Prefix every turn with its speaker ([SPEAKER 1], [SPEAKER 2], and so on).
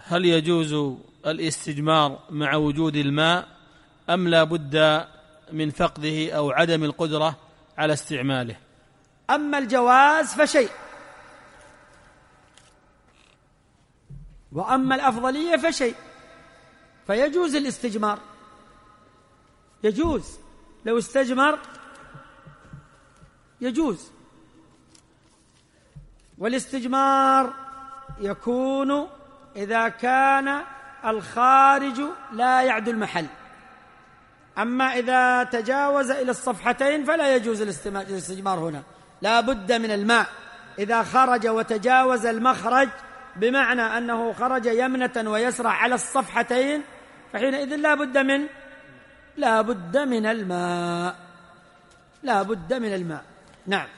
[SPEAKER 1] هل يجوز الاستجمار مع وجود الماء أم لا بد من فقده أو عدم القدرة على استعماله؟
[SPEAKER 2] أما الجواز فشيء، وأما الأفضلية فشيء. فيجوز الاستجمار، يجوز لو استجمر يجوز. والاستجمار يكون إذا كان الخارج لا يعدو المحل، أما إذا تجاوز إلى الصفحتين فلا يجوز الاستجمار هنا، لا بد من الماء. إذا خرج وتجاوز المخرج بمعنى أنه خرج يمنة ويسرع على الصفحتين فحينئذ لا بد من الماء، لا بد من الماء. نعم.